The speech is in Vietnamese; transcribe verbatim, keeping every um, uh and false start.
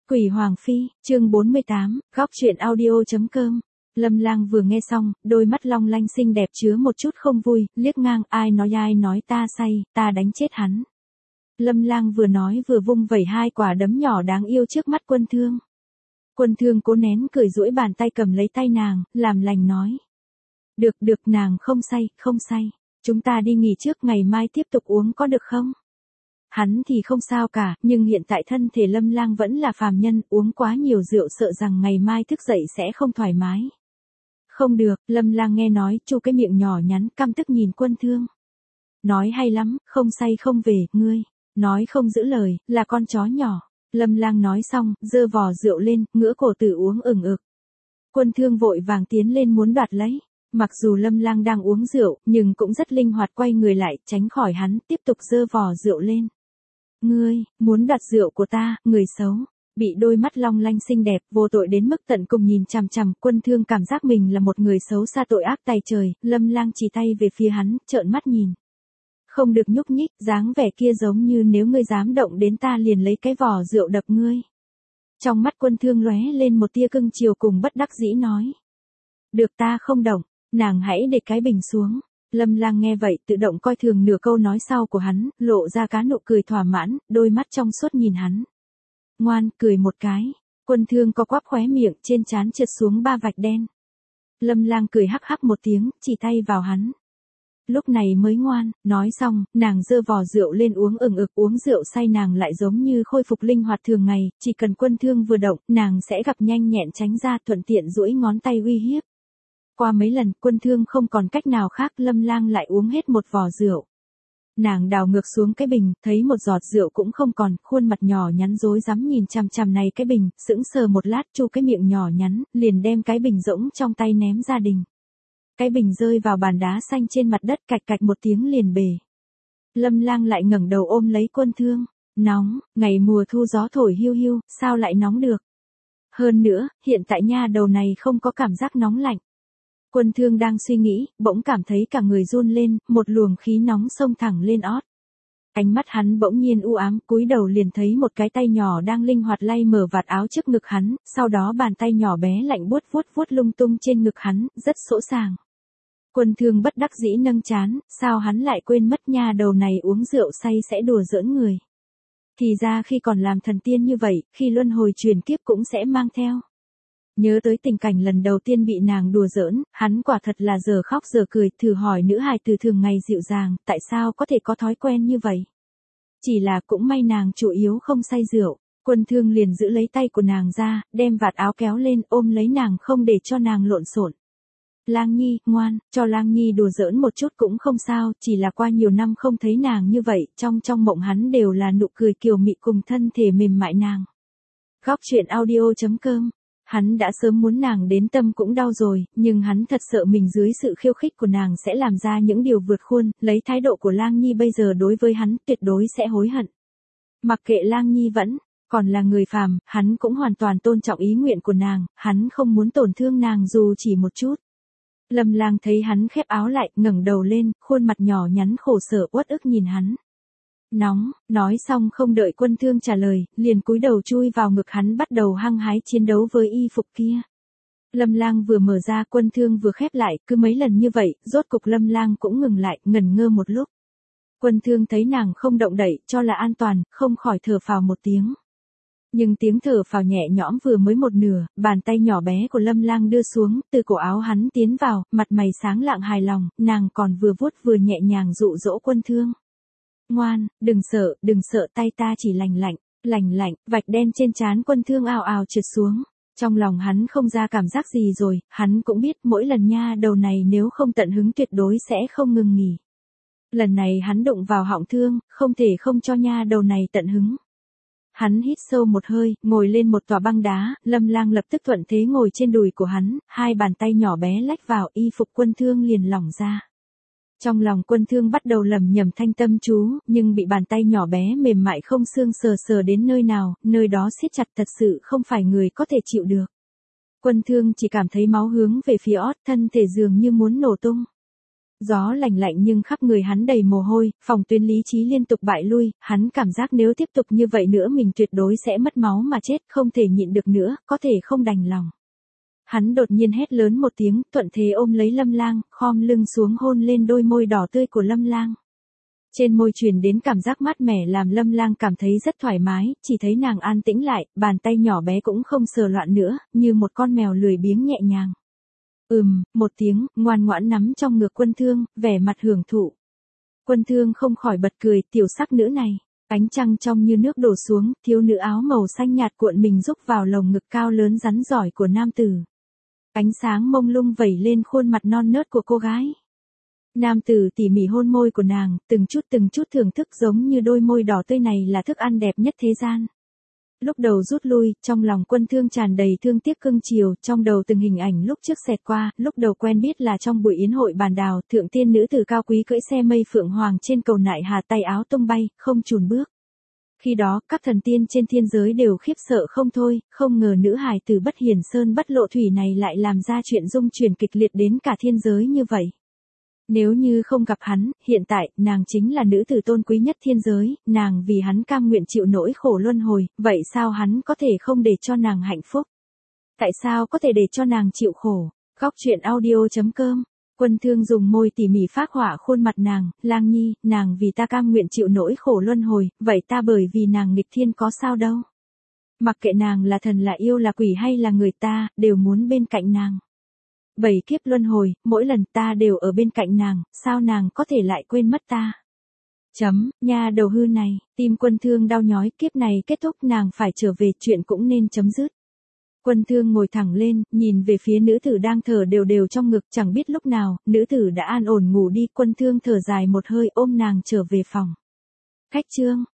Quỷ Hoàng Phi, chương bốn mươi tám, góc truyện audio.com. Lâm Lang vừa nghe xong, đôi mắt long lanh xinh đẹp chứa một chút không vui, liếc ngang, ai nói ai nói ta say, ta đánh chết hắn. Lâm Lang vừa nói vừa vung vẩy hai quả đấm nhỏ đáng yêu trước mắt Quân Thương. Quân Thương cố nén cười duỗi bàn tay cầm lấy tay nàng, làm lành nói. Được được, nàng không say, không say. Chúng ta đi nghỉ trước, ngày mai tiếp tục uống có được không? Hắn thì không sao cả, nhưng hiện tại thân thể Lâm Lang vẫn là phàm nhân, uống quá nhiều rượu sợ rằng ngày mai thức dậy sẽ không thoải mái. Không được, Lâm Lang nghe nói, chu cái miệng nhỏ nhắn, căm tức nhìn Quân Thương. Nói hay lắm, không say không về, ngươi. Nói không giữ lời, là con chó nhỏ. Lâm Lang nói xong, giơ vò rượu lên, ngửa cổ tử uống ửng ực. Quân Thương vội vàng tiến lên muốn đoạt lấy. Mặc dù Lâm Lang đang uống rượu, nhưng cũng rất linh hoạt quay người lại, tránh khỏi hắn, tiếp tục giơ vò rượu lên. Ngươi, muốn đoạt rượu của ta, người xấu. Bị đôi mắt long lanh xinh đẹp, vô tội đến mức tận cùng nhìn chằm chằm, Quân Thương cảm giác mình là một người xấu xa tội ác tày trời, Lâm Lang chỉ tay về phía hắn, trợn mắt nhìn. Không được nhúc nhích, dáng vẻ kia giống như nếu ngươi dám động đến ta liền lấy cái vò rượu đập ngươi. Trong mắt Quân Thương lóe lên một tia cưng chiều cùng bất đắc dĩ nói. Được, ta không động, nàng hãy để cái bình xuống. Lâm Lang nghe vậy tự động coi thường nửa câu nói sau của hắn, lộ ra cá nụ cười thỏa mãn, đôi mắt trong suốt nhìn hắn. Ngoan, cười một cái. Quân Thương co quắp khóe miệng, trên trán trượt xuống ba vạch đen. Lâm Lang cười hắc hắc một tiếng, chỉ tay vào hắn. Lúc này mới ngoan, nói xong, nàng giơ vò rượu lên uống ửng ực, uống rượu say nàng lại giống như khôi phục linh hoạt thường ngày, chỉ cần Quân Thương vừa động, nàng sẽ gặp nhanh nhẹn tránh ra, thuận tiện duỗi ngón tay uy hiếp. Qua mấy lần, Quân Thương không còn cách nào khác, Lâm Lang lại uống hết một vò rượu. Nàng đào ngược xuống cái bình, thấy một giọt rượu cũng không còn, khuôn mặt nhỏ nhắn rối rắm nhìn chằm chằm này cái bình, sững sờ một lát, chu cái miệng nhỏ nhắn, liền đem cái bình rỗng trong tay ném ra đình. Cái bình rơi vào bàn đá xanh trên mặt đất, cạch cạch một tiếng liền bể. Lâm Lang lại ngẩng đầu ôm lấy Quân Thương. Nóng, ngày mùa thu gió thổi hiu hiu, sao lại nóng được? Hơn nữa, hiện tại nha đầu này không có cảm giác nóng lạnh. Quân Thương đang suy nghĩ, bỗng cảm thấy cả người run lên, một luồng khí nóng xông thẳng lên ót. Ánh mắt hắn bỗng nhiên u ám, cúi đầu liền thấy một cái tay nhỏ đang linh hoạt lay mở vạt áo trước ngực hắn, sau đó bàn tay nhỏ bé lạnh buốt vuốt vuốt lung tung trên ngực hắn, rất sỗ sàng. Quân Thương bất đắc dĩ nâng trán, sao hắn lại quên mất nha đầu này uống rượu say sẽ đùa giỡn người. Thì ra khi còn làm thần tiên như vậy, khi luân hồi truyền kiếp cũng sẽ mang theo. Nhớ tới tình cảnh lần đầu tiên bị nàng đùa giỡn, hắn quả thật là giờ khóc giờ cười, thử hỏi nữ hài từ thường ngày dịu dàng, tại sao có thể có thói quen như vậy. Chỉ là cũng may nàng chủ yếu không say rượu, Quân Thương liền giữ lấy tay của nàng ra, đem vạt áo kéo lên, ôm lấy nàng không để cho nàng lộn xộn. Lang Nhi, ngoan, cho Lang Nhi đùa giỡn một chút cũng không sao, chỉ là qua nhiều năm không thấy nàng như vậy, trong trong mộng hắn đều là nụ cười kiều mị cùng thân thể mềm mại nàng. Góc truyện audio.com. Hắn đã sớm muốn nàng đến tâm cũng đau rồi, nhưng hắn thật sợ mình dưới sự khiêu khích của nàng sẽ làm ra những điều vượt khuôn, lấy thái độ của Lang Nhi bây giờ đối với hắn tuyệt đối sẽ hối hận. Mặc kệ Lang Nhi vẫn còn là người phàm, hắn cũng hoàn toàn tôn trọng ý nguyện của nàng, hắn không muốn tổn thương nàng dù chỉ một chút. Lâm Lang thấy hắn khép áo lại, ngẩng đầu lên, khuôn mặt nhỏ nhắn khổ sở uất ức nhìn hắn. Nóng, nói xong không đợi Quân Thương trả lời, liền cúi đầu chui vào ngực hắn bắt đầu hăng hái chiến đấu với y phục kia. Lâm Lang vừa mở ra, Quân Thương vừa khép lại, cứ mấy lần như vậy, rốt cục Lâm Lang cũng ngừng lại, ngẩn ngơ một lúc. Quân Thương thấy nàng không động đậy, cho là an toàn, không khỏi thở phào một tiếng. Nhưng tiếng thở phào nhẹ nhõm vừa mới một nửa, bàn tay nhỏ bé của Lâm Lang đưa xuống, từ cổ áo hắn tiến vào, mặt mày sáng lạng hài lòng, nàng còn vừa vuốt vừa nhẹ nhàng dụ dỗ Quân Thương. Ngoan, đừng sợ, đừng sợ, tay ta chỉ lành lạnh, lành lạnh, vạch đen trên trán Quân Thương ào ào trượt xuống. Trong lòng hắn không ra cảm giác gì rồi, hắn cũng biết mỗi lần nha đầu này nếu không tận hứng tuyệt đối sẽ không ngừng nghỉ. Lần này hắn đụng vào họng Thương, không thể không cho nha đầu này tận hứng. Hắn hít sâu một hơi, ngồi lên một tòa băng đá, Lâm Lang lập tức thuận thế ngồi trên đùi của hắn, hai bàn tay nhỏ bé lách vào, y phục Quân Thương liền lỏng ra. Trong lòng Quân Thương bắt đầu lẩm nhẩm thanh tâm chú, nhưng bị bàn tay nhỏ bé mềm mại không xương sờ sờ đến nơi nào, nơi đó siết chặt thật sự không phải người có thể chịu được. Quân Thương chỉ cảm thấy máu hướng về phía ót, thân thể dường như muốn nổ tung. Gió lạnh lạnh nhưng khắp người hắn đầy mồ hôi, phòng tuyến lý trí liên tục bại lui, hắn cảm giác nếu tiếp tục như vậy nữa mình tuyệt đối sẽ mất máu mà chết, không thể nhịn được nữa, có thể không đành lòng. Hắn đột nhiên hét lớn một tiếng, thuận thế ôm lấy Lâm Lang, khom lưng xuống hôn lên đôi môi đỏ tươi của Lâm Lang. Trên môi truyền đến cảm giác mát mẻ làm Lâm Lang cảm thấy rất thoải mái, chỉ thấy nàng an tĩnh lại, bàn tay nhỏ bé cũng không sờ loạn nữa, như một con mèo lười biếng nhẹ nhàng. Ừm, một tiếng, ngoan ngoãn nắm trong ngực Quân Thương, vẻ mặt hưởng thụ. Quân Thương không khỏi bật cười, tiểu sắc nữ này. Ánh trăng trong như nước đổ xuống, thiếu nữ áo màu xanh nhạt cuộn mình rúc vào lồng ngực cao lớn rắn giỏi của nam tử. Ánh sáng mông lung vẩy lên khuôn mặt non nớt của cô gái. Nam tử tỉ mỉ hôn môi của nàng, từng chút từng chút thưởng thức giống như đôi môi đỏ tươi này là thức ăn đẹp nhất thế gian. Lúc đầu rút lui, trong lòng Quân Thương tràn đầy thương tiếc cưng chiều, trong đầu từng hình ảnh lúc trước xẹt qua, lúc đầu quen biết là trong buổi yến hội bàn đào, thượng tiên nữ tử cao quý cưỡi xe mây phượng hoàng trên cầu nại hà tay áo tung bay, không chùn bước. Khi đó, các thần tiên trên thiên giới đều khiếp sợ không thôi, không ngờ nữ hài tử bất hiển sơn bất lộ thủy này lại làm ra chuyện dung chuyển kịch liệt đến cả thiên giới như vậy. Nếu như không gặp hắn, hiện tại, nàng chính là nữ tử tôn quý nhất thiên giới, nàng vì hắn cam nguyện chịu nỗi khổ luân hồi, vậy sao hắn có thể không để cho nàng hạnh phúc? Tại sao có thể để cho nàng chịu khổ? Góc truyện audio chấm com. Quân Thương dùng môi tỉ mỉ phác họa khuôn mặt nàng, Lang Nhi, nàng vì ta cam nguyện chịu nỗi khổ luân hồi, vậy ta bởi vì nàng nghịch thiên có sao đâu? Mặc kệ nàng là thần là yêu là quỷ hay là người ta, đều muốn bên cạnh nàng. Bảy kiếp luân hồi, mỗi lần ta đều ở bên cạnh nàng, sao nàng có thể lại quên mất ta? Chấm, nha đầu hư này, tim Quân Thương đau nhói, kiếp này kết thúc nàng phải trở về, chuyện cũng nên chấm dứt. Quân Thương ngồi thẳng lên, nhìn về phía nữ tử đang thở đều đều trong ngực, chẳng biết lúc nào, nữ tử đã an ổn ngủ đi, Quân Thương thở dài một hơi ôm nàng trở về phòng. Khách trương,